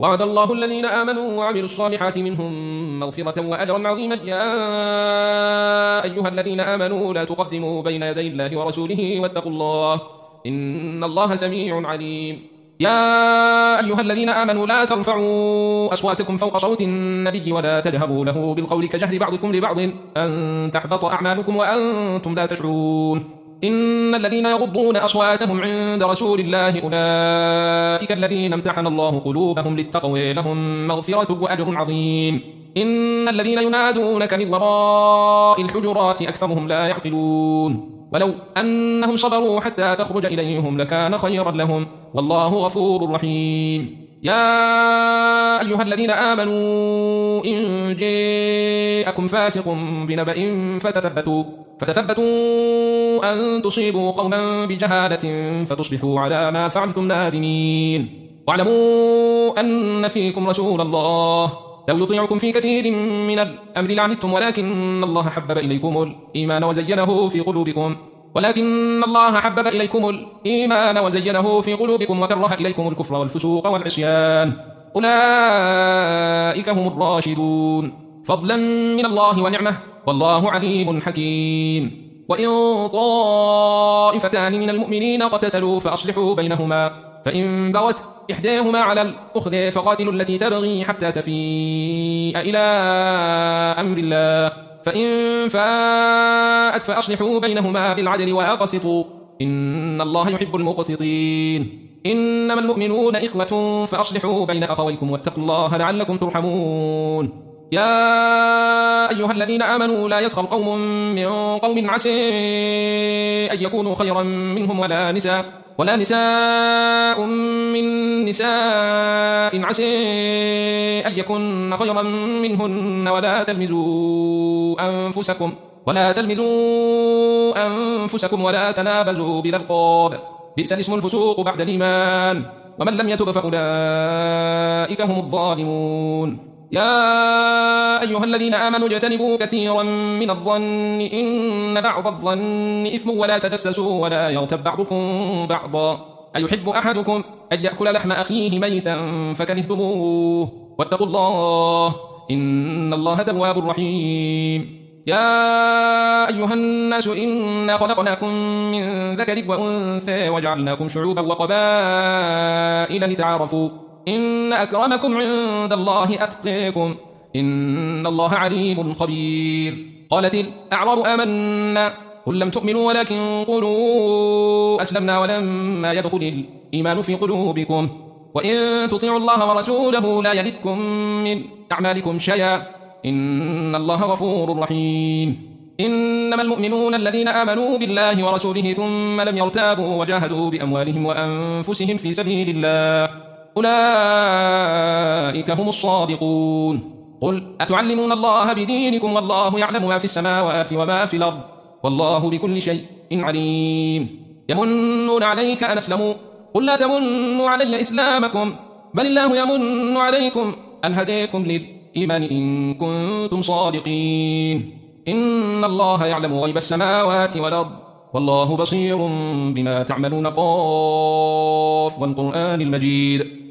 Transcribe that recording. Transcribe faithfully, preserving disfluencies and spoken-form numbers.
وعد الله الذين آمنوا وعملوا الصالحات منهم مغفرة وأجرا عظيما. يا أيها الذين آمنوا لا تقدموا بين يدي الله ورسوله واتقوا الله إن الله سميع عليم. يا أيها الذين آمنوا لا ترفعوا أصواتكم فوق صوت النبي ولا تجهروا له بالقول كجهر بعضكم لبعض أن تحبط أعمالكم وأنتم لا تشعرون. إن الذين يغضون أصواتهم عند رسول الله أولئك الذين امتحن الله قلوبهم للتقوى لهم مغفرة وأجر عظيم. إن الذين ينادونك من وراء الحجرات أكثرهم لا يعقلون. ولو أنهم صبروا حتى تخرج إليهم لكان خيرا لهم والله غفور رحيم. يا أيها الذين آمنوا إن جاءكم فاسق بنبأ فتثبتوا فتثبتوا أن تصيبوا قوما بجهالة فتصبحوا على ما فعلتم نادمين. واعلموا أن فيكم رسول الله لو يطيعكم في كثير من الأمر لعنتم ولكن الله حبب إليكم الإيمان وزينه في قلوبكم ولكن الله حبب إليكم الإيمان وزينه في قلوبكم وكره إليكم الكفر والفسوق والعصيان أولئك هم الراشدون فضلا من الله ونعمه والله عليم حكيم. وإن طائفتان من المؤمنين اقتتلوا فأصلحوا بينهما فإن بغت إحداهما على الأخرى فقاتلوا التي تبغي حتى تفيء إلى أمر الله فإن فاءت فأصلحوا بينهما بالعدل وأقسطوا إن الله يحب المقسطين. إنما المؤمنون إخوة فأصلحوا بين أخويكم واتقوا الله لعلكم ترحمون. يا أيها الذين آمنوا لا يسخر قوم من قوم عسى أن يكونوا خيرا منهم ولا نساء ولا نساء من نساء عسى أن يكن خيرا منهن ولا تلمزوا أنفسكم ولا تلمزوا أنفسكم ولا تنابزوا بالألقاب بئس الاسم الفسوق بعد الإيمان ومن لم يتب فأولئك هم الظالمون. يا أيها الذين آمنوا اجتنبوا كثيرا من الظن إن بعض الظن إثم ولا تجسسوا ولا يغتب بعضكم بعضا أيحب أحدكم أن يأكل لحم أخيه ميتا فكرهتموه واتقوا الله إن الله تواب رحيم. يا أيها الناس إنا خلقناكم من ذكر وأنثى وجعلناكم شعوبا وقبائل لتعارفوا إن أكرمكم عند الله أتقاكم إن الله عليم خبير. قالت الأعراب آمنا قل لم تؤمنوا ولكن قولوا أسلمنا ولما يدخل الإيمان في قلوبكم وإن تطيعوا الله ورسوله لا يلدكم من أعمالكم شيئا إن الله غفور رحيم. إنما المؤمنون الذين آمنوا بالله ورسوله ثم لم يرتابوا وجاهدوا بأموالهم وأنفسهم في سبيل الله أولئك هم الصادقون. قل أتعلمون الله بدينكم والله يعلم ما في السماوات وما في الأرض والله بكل شيء عليم. يمنون عليك أن أسلموا قل لا تمنوا علي إسلامكم بل الله يمن عليكم أن هديكم للإيمان إن كنتم صادقين. إن الله يعلم غيب السماوات والأرض والله بصير بما تعملون. قاف والقرآن المجيد.